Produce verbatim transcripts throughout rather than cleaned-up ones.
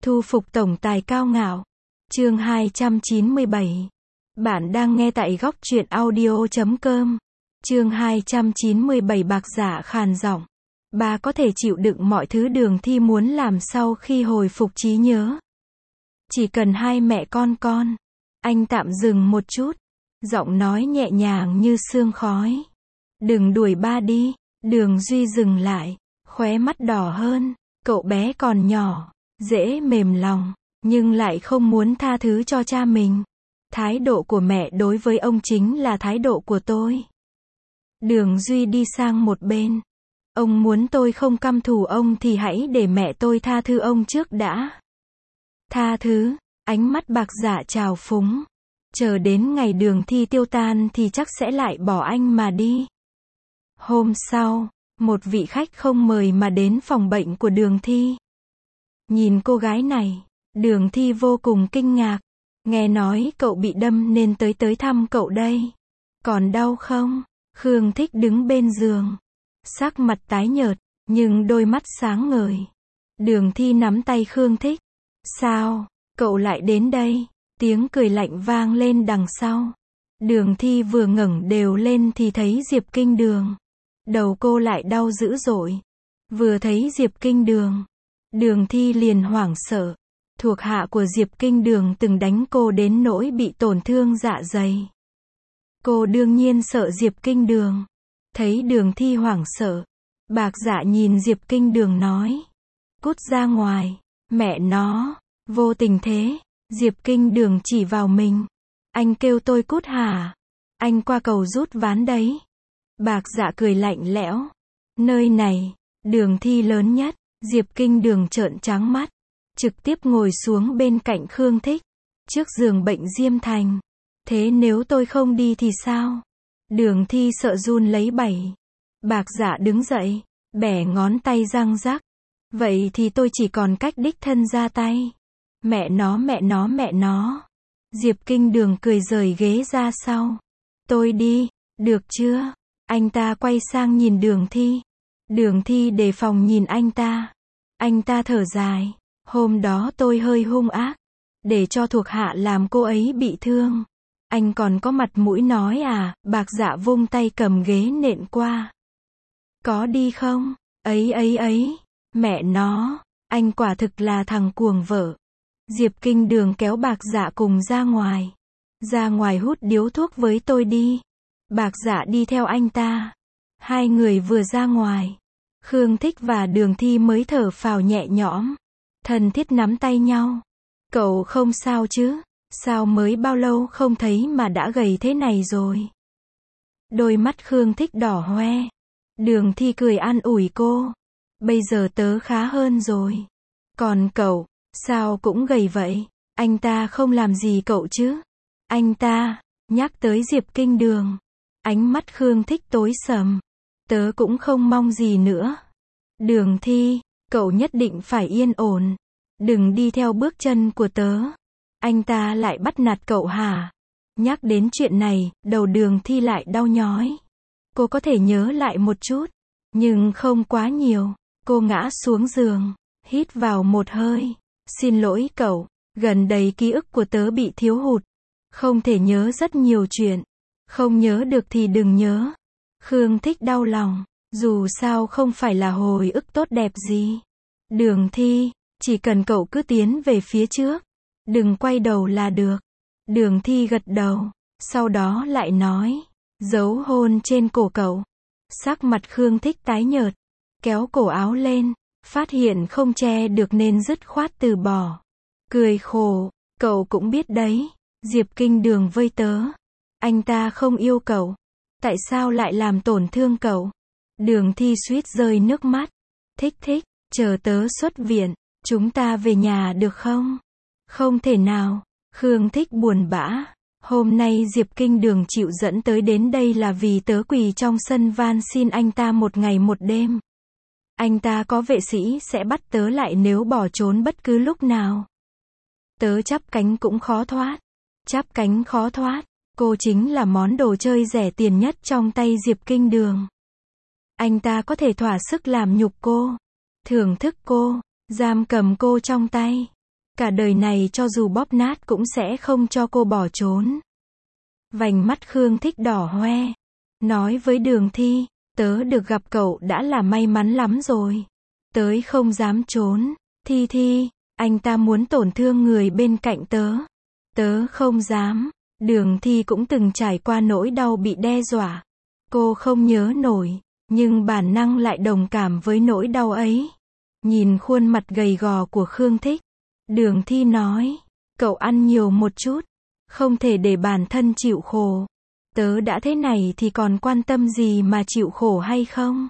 Thu phục tổng tài cao ngạo. Chương hai trăm chín mươi bảy. Bạn đang nghe tại góc truyện audio chấm com. Chương hai trăm chín mươi bảy. Bạc Dạ khàn giọng. Bà có thể chịu đựng mọi thứ Đường Thi muốn làm sau khi hồi phục trí nhớ. Chỉ cần hai mẹ con con. Anh tạm dừng một chút. Giọng nói nhẹ nhàng như sương khói. Đừng đuổi ba đi. Đường Duy dừng lại. Khóe mắt đỏ hơn. Cậu bé còn nhỏ. Dễ mềm lòng. Nhưng lại không muốn tha thứ cho cha mình. Thái độ của mẹ đối với ông chính là thái độ của tôi. Đường Duy đi sang một bên. Ông muốn tôi không căm thù ông thì hãy để mẹ tôi tha thứ ông trước đã. Tha thứ, ánh mắt Bạc Dạ trào phúng. Chờ đến ngày Đường Thi tiêu tan thì chắc sẽ lại bỏ anh mà đi. Hôm sau, một vị khách không mời mà đến phòng bệnh của Đường Thi. Nhìn cô gái này, Đường Thi vô cùng kinh ngạc. Nghe nói cậu bị đâm nên tới tới thăm cậu đây. Còn đau không? Khương Thích đứng bên giường. Sắc mặt tái nhợt, nhưng đôi mắt sáng ngời. Đường Thi nắm tay Khương Thích. Sao? Cậu lại đến đây? Tiếng cười lạnh vang lên đằng sau. Đường Thi vừa ngẩng đều lên thì thấy Diệp Kinh Đường. Đầu cô lại đau dữ dội. Vừa thấy Diệp Kinh Đường, Đường Thi liền hoảng sợ. Thuộc hạ của Diệp Kinh Đường từng đánh cô đến nỗi bị tổn thương dạ dày. Cô đương nhiên sợ Diệp Kinh Đường. Thấy Đường Thi hoảng sợ, Bạc Dạ nhìn Diệp Kinh Đường nói. Cút ra ngoài, mẹ nó, vô tình thế. Diệp Kinh Đường chỉ vào mình. Anh kêu tôi cút hả? Anh qua cầu rút ván đấy. Bạc Dạ cười lạnh lẽo. Nơi này, Đường Thi lớn nhất. Diệp Kinh Đường trợn trắng mắt. Trực tiếp ngồi xuống bên cạnh Khương Thích. Trước giường bệnh Diêm Thành. Thế nếu tôi không đi thì sao? Đường Thi sợ run lấy bẩy. Bạc Dạ đứng dậy, bẻ ngón tay răng rắc. Vậy thì tôi chỉ còn cách đích thân ra tay. Mẹ nó mẹ nó mẹ nó. Diệp Kinh Đường cười rời ghế ra sau. Tôi đi, được chưa? Anh ta quay sang nhìn Đường Thi. Đường Thi đề phòng nhìn anh ta. Anh ta thở dài. Hôm đó tôi hơi hung ác. Để cho thuộc hạ làm cô ấy bị thương. Anh còn có mặt mũi nói à? Bạc Dạ vung tay cầm ghế nện qua. Có đi không? Ấy ấy ấy. Mẹ nó. Anh quả thực là thằng cuồng vợ. Diệp Kinh Đường kéo Bạc Dạ cùng ra ngoài. Ra ngoài hút điếu thuốc với tôi đi. Bạc Dạ đi theo anh ta. Hai người vừa ra ngoài. Khương Thích và Đường Thi mới thở phào nhẹ nhõm. Thân thiết nắm tay nhau. Cậu không sao chứ? Sao mới bao lâu không thấy mà đã gầy thế này rồi? Đôi mắt Khương Thích đỏ hoe. Đường Thi cười an ủi cô. Bây giờ tớ khá hơn rồi. Còn cậu, sao cũng gầy vậy? Anh ta không làm gì cậu chứ? Anh ta, nhắc tới Diệp Kinh Đường. Ánh mắt Khương Thích tối sầm. Tớ cũng không mong gì nữa. Đường Thi, cậu nhất định phải yên ổn. Đừng đi theo bước chân của tớ. Anh ta lại bắt nạt cậu hả? Nhắc đến chuyện này, đầu Đường Thi lại đau nhói. Cô có thể nhớ lại một chút, nhưng không quá nhiều. Cô ngã xuống giường, hít vào một hơi. Xin lỗi cậu, gần đây ký ức của tớ bị thiếu hụt. Không thể nhớ rất nhiều chuyện. Không nhớ được thì đừng nhớ. Khương Thích đau lòng. Dù sao không phải là hồi ức tốt đẹp gì. Đường Thi, chỉ cần cậu cứ tiến về phía trước. Đừng quay đầu là được. Đường Thi gật đầu. Sau đó lại nói. Dấu hôn trên cổ cậu. Sắc mặt Khương Thích tái nhợt. Kéo cổ áo lên. Phát hiện không che được nên dứt khoát từ bỏ. Cười khổ. Cậu cũng biết đấy. Diệp Kinh Đường vây tớ. Anh ta không yêu cậu. Tại sao lại làm tổn thương cậu? Đường Thi suýt rơi nước mắt. Thích thích, chờ tớ xuất viện. Chúng ta về nhà được không? Không thể nào. Khương Thích buồn bã. Hôm nay Diệp Kinh Đường chịu dẫn tới đến đây là vì tớ quỳ trong sân van xin anh ta một ngày một đêm. Anh ta có vệ sĩ sẽ bắt tớ lại nếu bỏ trốn bất cứ lúc nào. Tớ chắp cánh cũng khó thoát. Chắp cánh khó thoát. Cô chính là món đồ chơi rẻ tiền nhất trong tay Diệp Kinh Đường. Anh ta có thể thỏa sức làm nhục cô, thưởng thức cô, giam cầm cô trong tay. Cả đời này cho dù bóp nát cũng sẽ không cho cô bỏ trốn. Vành mắt Khương Thích đỏ hoe. Nói với Đường Thi, tớ được gặp cậu đã là may mắn lắm rồi. Tớ không dám trốn. Thi Thi, anh ta muốn tổn thương người bên cạnh tớ. Tớ không dám. Đường Thi cũng từng trải qua nỗi đau bị đe dọa. Cô không nhớ nổi, nhưng bản năng lại đồng cảm với nỗi đau ấy. Nhìn khuôn mặt gầy gò của Khương Thích, Đường Thi nói, cậu ăn nhiều một chút, không thể để bản thân chịu khổ. Tớ đã thế này thì còn quan tâm gì mà chịu khổ hay không?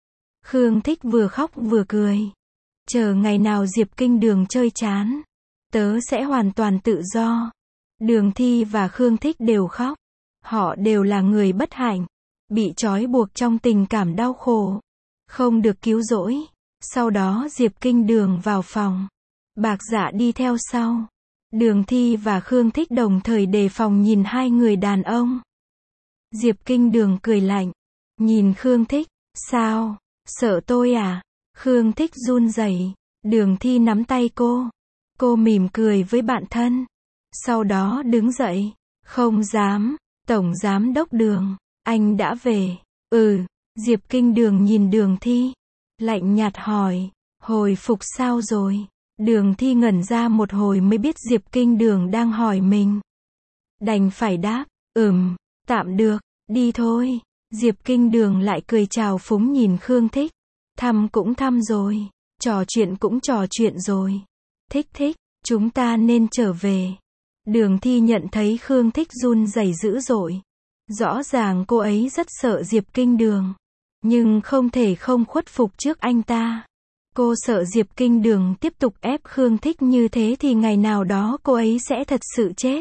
Khương Thích vừa khóc vừa cười. Chờ ngày nào Diệp Kinh Đường chơi chán, tớ sẽ hoàn toàn tự do. Đường Thi và Khương Thích đều khóc. Họ đều là người bất hạnh, bị trói buộc trong tình cảm đau khổ, không được cứu rỗi. Sau đó Diệp Kinh Đường vào phòng. Bạc Dạ đi theo sau. Đường Thi và Khương Thích đồng thời đề phòng nhìn hai người đàn ông. Diệp Kinh Đường cười lạnh, nhìn Khương Thích, sao, sợ tôi à? Khương Thích run rẩy. Đường Thi nắm tay cô. Cô mỉm cười với bạn thân. Sau đó đứng dậy. Không dám, Tổng Giám Đốc Đường, anh đã về. Ừ, Diệp Kinh Đường nhìn Đường Thi. Lạnh nhạt hỏi, hồi phục sao rồi? Đường Thi ngẩn ra một hồi mới biết Diệp Kinh Đường đang hỏi mình. Đành phải đáp, ừm, tạm được, đi thôi. Diệp Kinh Đường lại cười chào phúng nhìn Khương Thích. Thăm cũng thăm rồi, trò chuyện cũng trò chuyện rồi. Thích thích, chúng ta nên trở về. Đường Thi nhận thấy Khương Thích run rẩy dữ dội. Rõ ràng cô ấy rất sợ Diệp Kinh Đường, nhưng không thể không khuất phục trước anh ta. Cô sợ Diệp Kinh Đường tiếp tục ép Khương Thích như thế thì ngày nào đó cô ấy sẽ thật sự chết.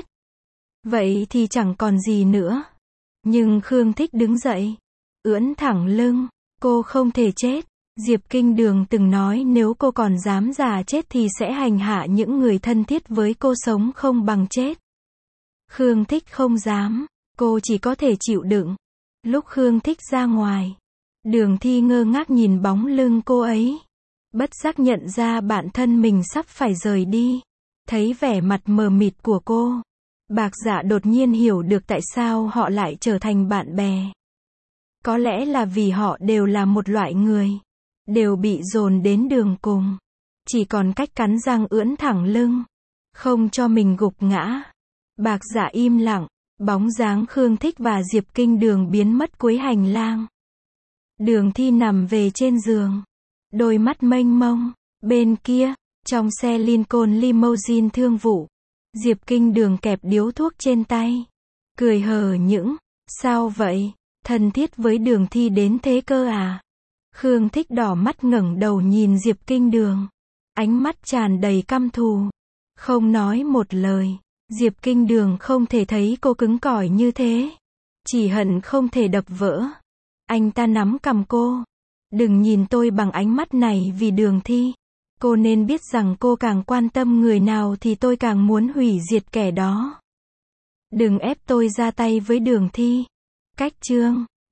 Vậy thì chẳng còn gì nữa. Nhưng Khương Thích đứng dậy, ưỡn thẳng lưng. Cô không thể chết. Diệp Kinh Đường từng nói nếu cô còn dám già chết thì sẽ hành hạ những người thân thiết với cô sống không bằng chết. Khương Thích không dám. Cô chỉ có thể chịu đựng. Lúc Khương Thích ra ngoài, Đường Thi ngơ ngác nhìn bóng lưng cô ấy. Bất giác nhận ra bản thân mình sắp phải rời đi. Thấy vẻ mặt mờ mịt của cô, Bạc Dạ đột nhiên hiểu được tại sao họ lại trở thành bạn bè. Có lẽ là vì họ đều là một loại người, đều bị dồn đến đường cùng, chỉ còn cách cắn răng ưỡn thẳng lưng, không cho mình gục ngã. Bạc Dạ im lặng, bóng dáng Khương Thích và Diệp Kinh Đường biến mất cuối hành lang. Đường Thi nằm về trên giường, đôi mắt mênh mông. Bên kia, trong xe Lincoln limousine thương vụ, Diệp Kinh Đường kẹp điếu thuốc trên tay, cười hờ hững. Sao vậy? Thân thiết với Đường Thi đến thế cơ à? Khương Thích đỏ mắt ngẩng đầu nhìn Diệp Kinh Đường, ánh mắt tràn đầy căm thù. Không nói một lời. Diệp Kinh Đường không thể thấy cô cứng cỏi như thế, chỉ hận không thể đập vỡ. Anh ta nắm cằm cô. Đừng nhìn tôi bằng ánh mắt này vì Đường Thi. Cô nên biết rằng cô càng quan tâm người nào thì tôi càng muốn hủy diệt kẻ đó. Đừng ép tôi ra tay với Đường Thi. Cách chương